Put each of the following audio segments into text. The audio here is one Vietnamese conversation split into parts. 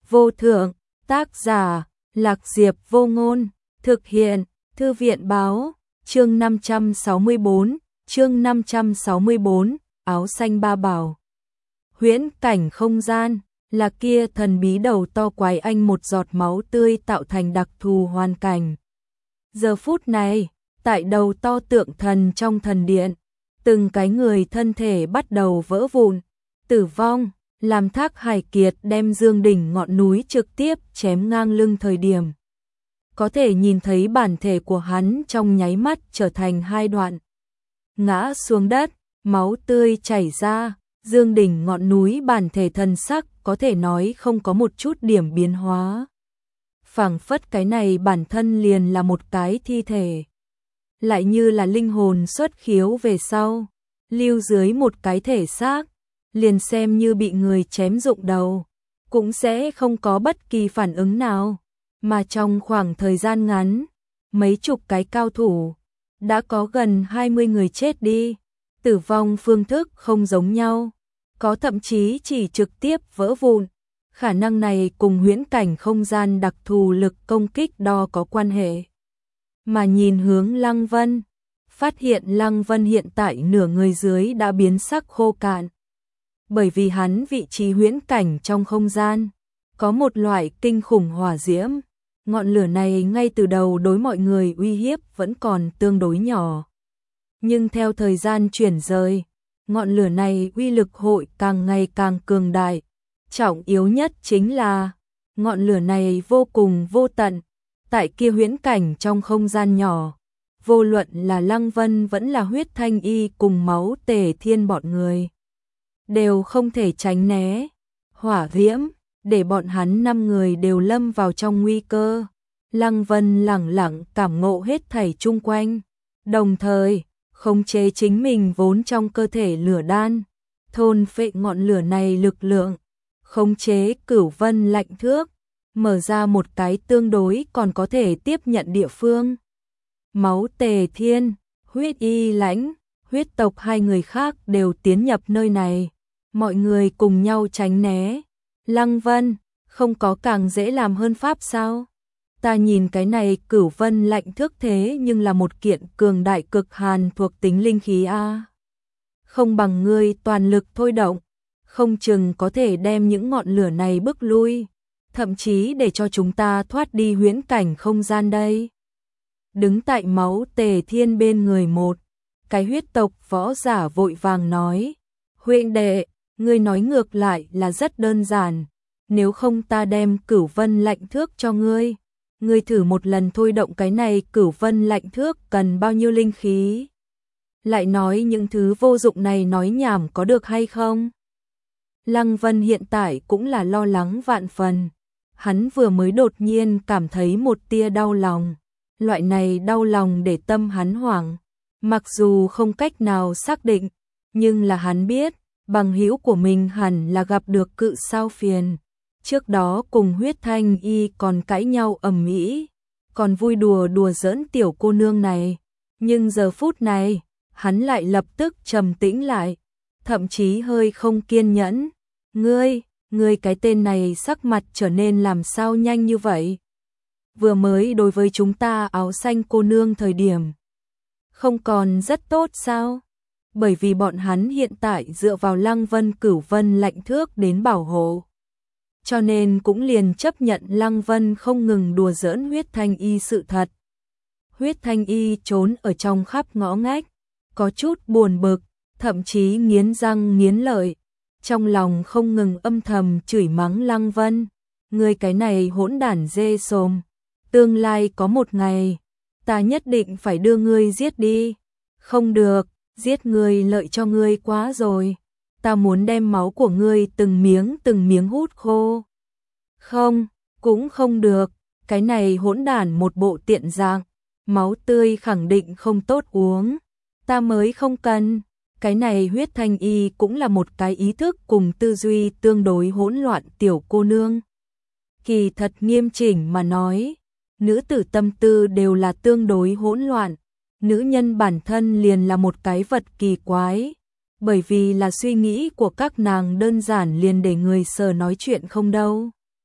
vô thượng, tác giả, Lạc Diệp Vô Ngôn, thực hiện, Thư viện báo, chương 564, áo xanh ba bảo. Huyễn cảnh không gian, là kia thần bí đầu to quái anh một giọt máu tươi tạo thành đặc thù hoàn cảnh. Giờ phút này, tại đầu to tượng thần trong thần điện, từng cái người thân thể bắt đầu vỡ vụn, tử vong, làm Thác Hải Kiệt đem Dương đỉnh ngọn núi trực tiếp chém ngang lưng thời điểm. Có thể nhìn thấy bản thể của hắn trong nháy mắt trở thành hai đoạn. Ngã xuống đất, máu tươi chảy ra, Dương đỉnh ngọn núi bản thể thần sắc có thể nói không có một chút điểm biến hóa. Phảng phất cái này bản thân liền là một cái thi thể. Lại như là linh hồn xuất khiếu về sau, lưu dưới một cái thể xác, liền xem như bị người chém rụng đầu, cũng sẽ không có bất kỳ phản ứng nào. Mà trong khoảng thời gian ngắn, mấy chục cái cao thủ, đã có gần 20 người chết đi, tử vong phương thức không giống nhau, có thậm chí chỉ trực tiếp vỡ vụn. Khả năng này cùng huyễn cảnh không gian đặc thù lực công kích đo có quan hệ. Mà nhìn hướng Lăng Vân, phát hiện Lăng Vân hiện tại nửa người dưới đã biến sắc khô cạn. Bởi vì hắn vị trí huyễn cảnh trong không gian, có một loại kinh khủng hỏa diễm. Ngọn lửa này ngay từ đầu đối mọi người uy hiếp vẫn còn tương đối nhỏ. Nhưng theo thời gian chuyển rời, ngọn lửa này uy lực hội càng ngày càng cường đại. Trọng yếu nhất chính là, ngọn lửa này vô cùng vô tận. Tại kia huyễn cảnh trong không gian nhỏ, vô luận là Lăng Vân vẫn là Huyết Thanh Y cùng Máu Tề Thiên bọn người, đều không thể tránh né. Hỏa diễm, để bọn hắn 5 người đều lâm vào trong nguy cơ. Lăng Vân lẳng lặng cảm ngộ hết thảy chung quanh, đồng thời khống chế chính mình vốn trong cơ thể lửa đan, thôn phệ ngọn lửa này lực lượng, khống chế Cửu Vân lạnh thước, mở ra một cái tương đối còn có thể tiếp nhận địa phương. Máu Tề Thiên, Huyết Y Lãnh, huyết tộc hai người khác đều tiến nhập nơi này, mọi người cùng nhau tránh né. Lăng Vân, không có càng dễ làm hơn pháp sao? Ta nhìn cái này Cửu Vân lạnh thước thế nhưng là một kiện cường đại cực hàn thuộc tính linh khí a. Không bằng ngươi toàn lực thôi động, không chừng có thể đem những ngọn lửa này bức lui, thậm chí để cho chúng ta thoát đi huyễn cảnh không gian đây. Đứng tại Máu Tề Thiên bên người một cái huyết tộc võ giả vội vàng nói, huynh đệ, ngươi nói ngược lại là rất đơn giản, nếu không ta đem Cửu Vân lạnh thước cho ngươi. Ngươi thử một lần thôi động cái này Cửu Vân lạnh thước cần bao nhiêu linh khí? Lại nói những thứ vô dụng này nói nhảm có được hay không? Lăng Vân hiện tại cũng là lo lắng vạn phần. Hắn vừa mới đột nhiên cảm thấy một tia đau lòng. Loại này đau lòng để tâm hắn hoảng. Mặc dù không cách nào xác định, nhưng là hắn biết, bằng hữu của mình hẳn là gặp được cự sao phiền. Trước đó cùng Huyết Thanh Y còn cãi nhau ầm ĩ, còn vui đùa đùa giỡn tiểu cô nương này, nhưng giờ phút này, hắn lại lập tức trầm tĩnh lại, thậm chí hơi không kiên nhẫn. Ngươi cái tên này sắc mặt trở nên làm sao nhanh như vậy? Vừa mới đối với chúng ta áo xanh cô nương thời điểm, không còn rất tốt sao? Bởi vì bọn hắn hiện tại dựa vào Lăng Vân Cửu Vân lạnh thước đến bảo hộ. Cho nên cũng liền chấp nhận Lăng Vân không ngừng đùa giỡn Huyết Thanh Y sự thật. Huyết Thanh Y trốn ở trong khắp ngõ ngách, có chút buồn bực, thậm chí nghiến răng nghiến lợi, trong lòng không ngừng âm thầm chửi mắng Lăng Vân. Ngươi cái này hỗn đản dê sồm, tương lai có một ngày, ta nhất định phải đưa ngươi giết đi. Không được, giết ngươi lợi cho ngươi quá rồi. Ta muốn đem máu của ngươi từng miếng hút khô. Không, cũng không được, cái này hỗn đản một bộ tiện dạng, máu tươi khẳng định không tốt uống, ta mới không cần. Cái này Huyết Thanh Y cũng là một cái ý thức cùng tư duy tương đối hỗn loạn tiểu cô nương. Kỳ thật nghiêm chỉnh mà nói, nữ tử tâm tư đều là tương đối hỗn loạn, nữ nhân bản thân liền là một cái vật kỳ quái. Bởi vì là suy nghĩ của các nàng đơn giản liền để người sờ nói chuyện không đâu.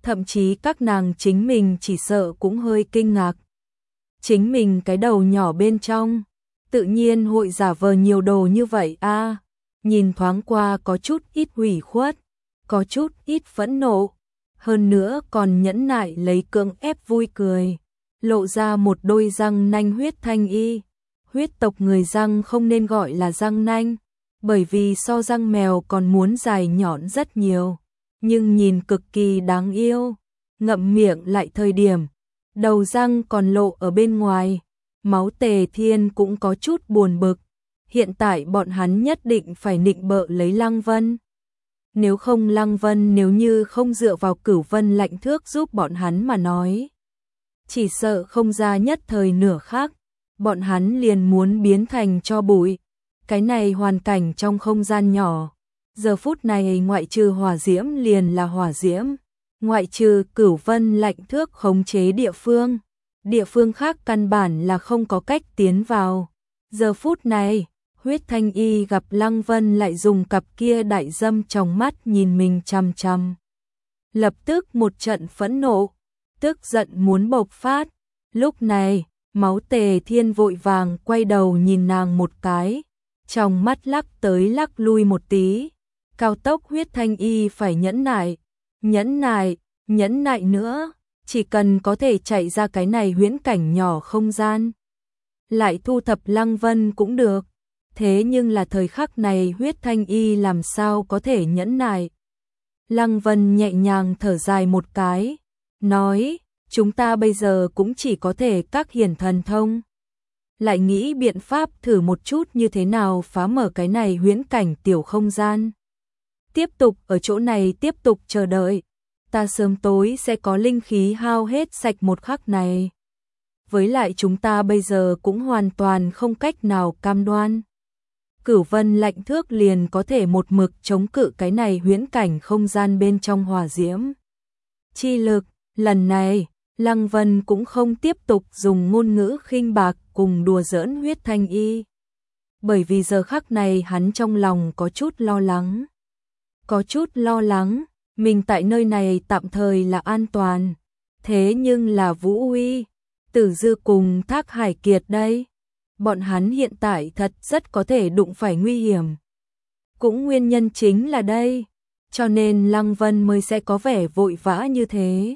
thậm chí các nàng chính mình chỉ sợ cũng hơi kinh ngạc. Chính mình cái đầu nhỏ bên trong, tự nhiên hội giả vờ nhiều đồ như vậy a. Nhìn thoáng qua có chút ít ủy khuất, có chút ít phẫn nộ, hơn nữa còn nhẫn nại lấy cưỡng ép vui cười, lộ ra một đôi răng nanh huyết thanh y. Huyết tộc người răng không nên gọi là răng nanh, bởi vì so răng mèo còn muốn dài nhọn rất nhiều, nhưng nhìn cực kỳ đáng yêu. Ngậm miệng lại thời điểm, đầu răng còn lộ ở bên ngoài. Máu Tề Thiên cũng có chút buồn bực, hiện tại bọn hắn nhất định phải nịnh bợ lấy Lăng Vân. Nếu không Lăng Vân nếu như không dựa vào Cửu Vân lạnh thước giúp bọn hắn mà nói, chỉ sợ không ra nhất thời nửa khắc, bọn hắn liền muốn biến thành tro bụi. Cái này hoàn cảnh trong không gian nhỏ, giờ phút này ngoại trừ hỏa diễm liền là hỏa diễm, ngoại trừ Cửu Vân lạnh thước khống chế địa phương khác căn bản là không có cách tiến vào. Giờ phút này, Huyết Thanh Y gặp Lăng Vân lại dùng cặp kia đại dâm trong mắt nhìn mình chằm chằm. Lập tức một trận phẫn nộ, tức giận muốn bộc phát. Lúc này, Máu Tề Thiên vội vàng quay đầu nhìn nàng một cái, trong mắt lắc tới lắc lui một tí. Cao tốc Huyết Thanh Y phải nhẫn nại nữa, chỉ cần có thể chạy ra cái này huyễn cảnh nhỏ không gian, lại thu thập Lăng Vân cũng được. Thế nhưng là thời khắc này Huyết Thanh Y làm sao có thể nhẫn nại. Lăng Vân nhẹ nhàng thở dài một cái, nói, chúng ta bây giờ cũng chỉ có thể các hiển thần thông. Lại nghĩ biện pháp thử một chút như thế nào phá mở cái này huyễn cảnh tiểu không gian. Tiếp tục ở chỗ này tiếp tục chờ đợi, ta sớm tối sẽ có linh khí hao hết sạch một khắc này. Với lại chúng ta bây giờ cũng hoàn toàn không cách nào cam đoan. Cửu Vân lạnh thước liền có thể một mực chống cự cái này huyễn cảnh không gian bên trong hỏa diễm. Chi lực, lần này, Lăng Vân cũng không tiếp tục dùng ngôn ngữ khinh bạc cùng đùa giỡn Huyết Thanh Y. Bởi vì giờ khắc này hắn trong lòng có chút lo lắng, mình tại nơi này tạm thời là an toàn. Thế nhưng là Vũ Uy, Tử Dư cùng Thác Hải Kiệt đây. Bọn hắn hiện tại thật rất có thể đụng phải nguy hiểm. Cũng nguyên nhân chính là đây, cho nên Lăng Vân mới sẽ có vẻ vội vã như thế.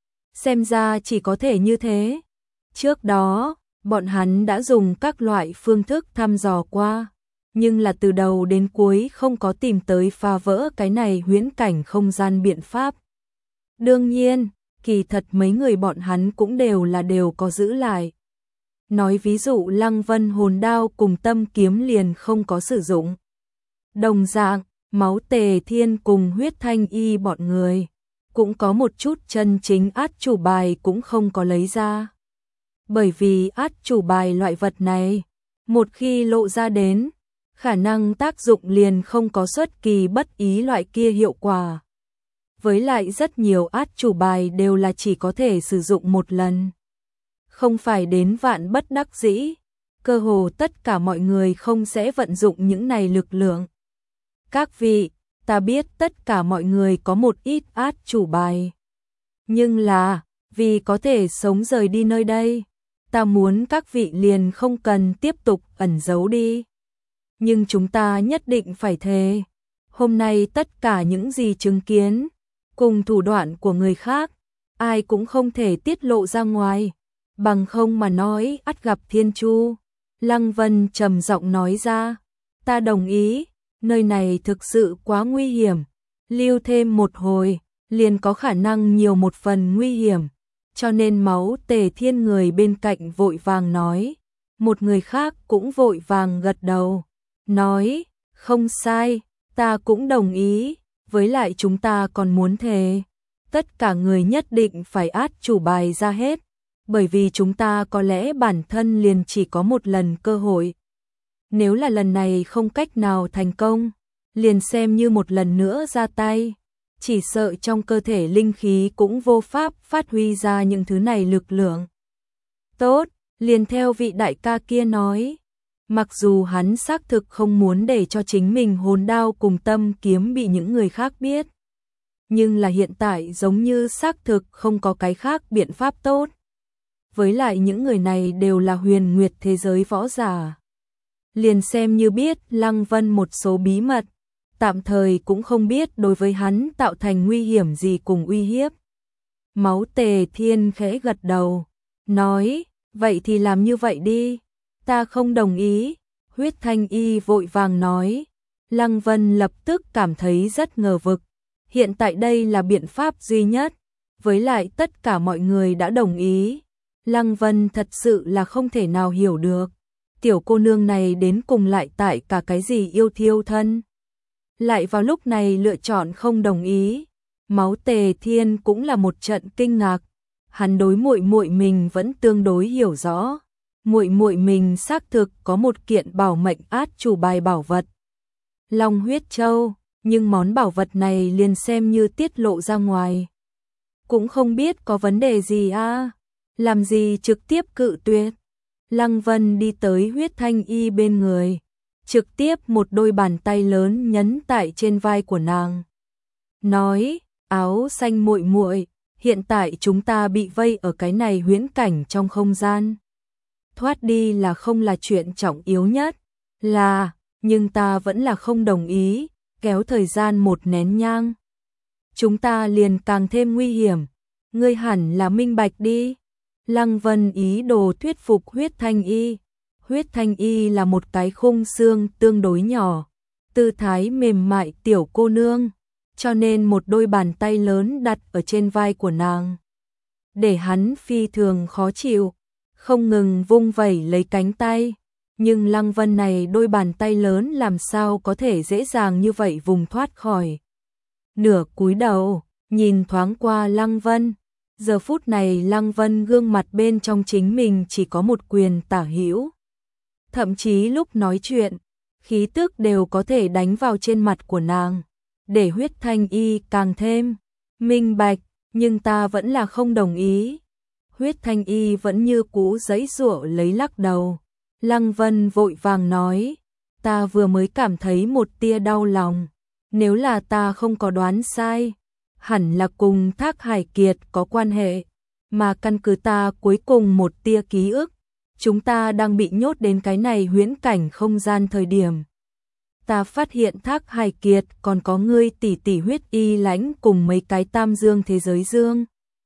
Xem ra chỉ có thể như thế. Trước đó, bọn hắn đã dùng các loại phương thức thăm dò qua, nhưng là từ đầu đến cuối không có tìm tới phá vỡ cái này huyễn cảnh không gian biện pháp. Đương nhiên, kỳ thật mấy người bọn hắn cũng đều có giữ lại. Nói ví dụ Lăng Vân hồn đao cùng tâm kiếm liền không có sử dụng. Đồng dạng, Máu Tề Thiên cùng Huyết Thanh Y bọn người cũng có một chút chân chính át chủ bài cũng không có lấy ra. Bởi vì át chủ bài loại vật này, một khi lộ ra đến, khả năng tác dụng liền không có xuất kỳ bất ý loại kia hiệu quả. Với lại rất nhiều át chủ bài đều là chỉ có thể sử dụng một lần. Không phải đến vạn bất đắc dĩ, cơ hồ tất cả mọi người không sẽ vận dụng những này lực lượng. Các vị, ta biết tất cả mọi người có một ít át chủ bài. Nhưng là, vì có thể sống rời đi nơi đây, ta muốn các vị liền không cần tiếp tục ẩn giấu đi. Nhưng chúng ta nhất định phải thề, hôm nay tất cả những gì chứng kiến, cùng thủ đoạn của người khác, ai cũng không thể tiết lộ ra ngoài, bằng không mà nói ắt gặp thiên chu. Lăng Vân trầm giọng nói ra, ta đồng ý, nơi này thực sự quá nguy hiểm, lưu thêm một hồi, liền có khả năng nhiều một phần nguy hiểm, cho nên Máu Tề Thiên người bên cạnh vội vàng nói, một người khác cũng vội vàng gật đầu, nói, không sai, ta cũng đồng ý, với lại chúng ta còn muốn thề, tất cả người nhất định phải át chủ bài ra hết, bởi vì chúng ta có lẽ bản thân liền chỉ có một lần cơ hội. Nếu là lần này không cách nào thành công, liền xem như một lần nữa ra tay, chỉ sợ trong cơ thể linh khí cũng vô pháp phát huy ra những thứ này lực lượng. Tốt, liền theo vị đại ca kia nói, mặc dù hắn xác thực không muốn để cho chính mình hồn đao cùng tâm kiếm bị những người khác biết, nhưng là hiện tại giống như xác thực không có cái khác biện pháp tốt. Với lại những người này đều là huyền nguyệt thế giới võ giả. Liền xem như biết Lăng Vân một số bí mật, tạm thời cũng không biết đối với hắn tạo thành nguy hiểm gì cùng uy hiếp. Máu Tề Thiên khẽ gật đầu, nói, vậy thì làm như vậy đi, ta không đồng ý. Huyết Thanh Y vội vàng nói. Lăng Vân lập tức cảm thấy rất ngờ vực, hiện tại đây là biện pháp duy nhất, với lại tất cả mọi người đã đồng ý. Lăng Vân thật sự là không thể nào hiểu được, tiểu cô nương này đến cùng lại tại cả cái gì yêu thiêu thân. Lại vào lúc này lựa chọn không đồng ý. Máu Tề Thiên cũng là một trận kinh ngạc, hắn đối muội muội mình vẫn tương đối hiểu rõ. Muội muội mình xác thực có một kiện bảo mệnh át chủ bài bảo vật, Long huyết châu, nhưng món bảo vật này liền xem như tiết lộ ra ngoài, cũng không biết có vấn đề gì a, làm gì trực tiếp cự tuyệt. Lăng Vân đi tới Huyết Thanh Y bên người, trực tiếp một đôi bàn tay lớn nhấn tại trên vai của nàng. Nói, áo xanh muội muội, hiện tại chúng ta bị vây ở cái này huyễn cảnh trong không gian. Thoát đi là không là chuyện trọng yếu nhất, nhưng ta vẫn là không đồng ý, kéo thời gian một nén nhang. Chúng ta liền càng thêm nguy hiểm, ngươi hẳn là minh bạch đi. Lăng Vân ý đồ thuyết phục Huyết Thanh Y. Huyết Thanh Y là một cái khung xương tương đối nhỏ, tư thái mềm mại tiểu cô nương, cho nên một đôi bàn tay lớn đặt ở trên vai của nàng, để hắn phi thường khó chịu, không ngừng vung vẩy lấy cánh tay. Nhưng Lăng Vân này đôi bàn tay lớn làm sao có thể dễ dàng như vậy vùng thoát khỏi. Nửa cúi đầu, nhìn thoáng qua Lăng Vân. Giờ phút này Lăng Vân gương mặt bên trong chính mình chỉ có một quyền tả hữu. Thậm chí lúc nói chuyện, khí tức đều có thể đánh vào trên mặt của nàng, để Huyết Thanh Y càng thêm minh bạch, nhưng ta vẫn là không đồng ý. Huyết Thanh Y vẫn như cũ giãy giụa lấy lắc đầu. Lăng Vân vội vàng nói, ta vừa mới cảm thấy một tia đau lòng, nếu là ta không có đoán sai, hẳn là cùng Thác Hải Kiệt có quan hệ, mà căn cứ ta cuối cùng một tia ký ức, chúng ta đang bị nhốt đến cái này huyễn cảnh không gian thời điểm. Ta phát hiện Thác Hải Kiệt còn có ngươi tỷ tỷ Huyết Y Lãnh cùng mấy cái tam dương thế giới dương.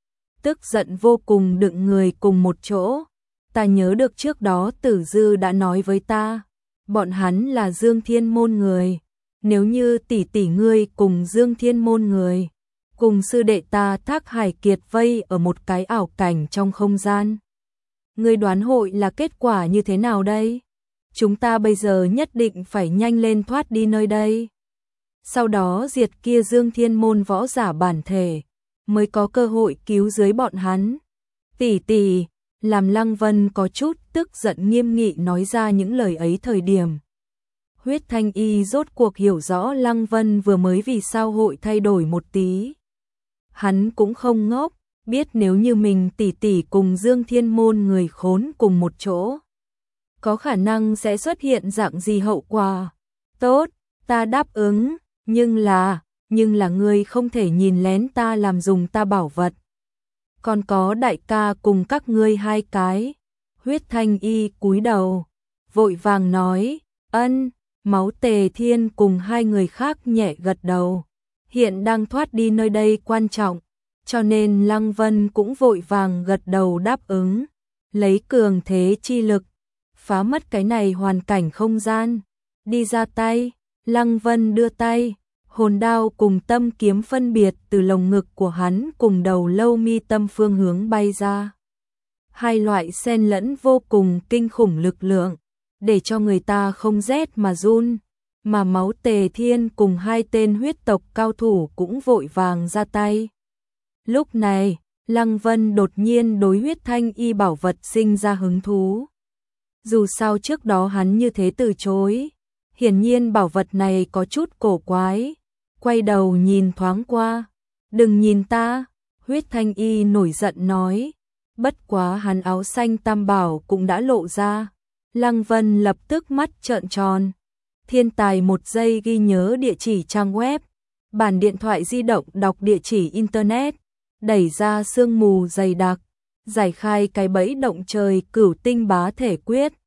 Tức giận vô cùng đựng người cùng một chỗ. Ta nhớ được trước đó Tử Dư đã nói với ta, bọn hắn là Dương Thiên Môn người. Nếu như tỷ tỷ ngươi cùng Dương Thiên Môn người, cùng sư đệ ta Thác Hải Kiệt vây ở một cái ảo cảnh trong không gian, ngươi đoán hội là kết quả như thế nào đây? Chúng ta bây giờ nhất định phải nhanh lên thoát đi nơi đây. Sau đó diệt kia Dương Thiên Môn võ giả bản thể, mới có cơ hội cứu dưới bọn hắn. Tỷ tỷ, làm Lăng Vân có chút tức giận nghiêm nghị nói ra những lời ấy thời điểm. Huyết Thanh Y rốt cuộc hiểu rõ Lăng Vân vừa mới vì sao hội thay đổi một tí. Hắn cũng không ngốc, biết nếu như mình tỷ tỷ cùng Dương Thiên Môn người khốn cùng một chỗ, có khả năng sẽ xuất hiện dạng gì hậu quả. Tốt, ta đáp ứng, nhưng là ngươi không thể nhìn lén ta làm dùng ta bảo vật. Còn có đại ca cùng các ngươi hai cái. Huyết Thanh Y cúi đầu, vội vàng nói, ân. Máu Tề Thiên cùng hai người khác nhẹ gật đầu. Hiện đang thoát đi nơi đây quan trọng, cho nên Lăng Vân cũng vội vàng gật đầu đáp ứng. Lấy cường thế chi lực, phá mất cái này hoàn cảnh không gian. Đi ra tay, Lăng Vân đưa tay, hồn đao cùng tâm kiếm phân biệt từ lồng ngực của hắn cùng đầu lâu mi tâm phương hướng bay ra. Hai loại xen lẫn vô cùng kinh khủng lực lượng, để cho người ta không rét mà run, mà Máu Tề Thiên cùng hai tên huyết tộc cao thủ cũng vội vàng ra tay. Lúc này, Lăng Vân đột nhiên đối Huyết Thanh Y bảo vật sinh ra hứng thú. Dù sao trước đó hắn như thế từ chối, hiển nhiên bảo vật này có chút cổ quái. Quay đầu nhìn thoáng qua, đừng nhìn ta, Huyết Thanh Y nổi giận nói. Bất quá hắn áo xanh tam bảo cũng đã lộ ra. Lăng Vân lập tức mắt trợn tròn. Thiên tài một giây ghi nhớ địa chỉ trang web Bản điện thoại di động đọc địa chỉ internet, đẩy ra sương mù dày đặc, giải khai cái bẫy động trời cửu tinh bá thể quyết.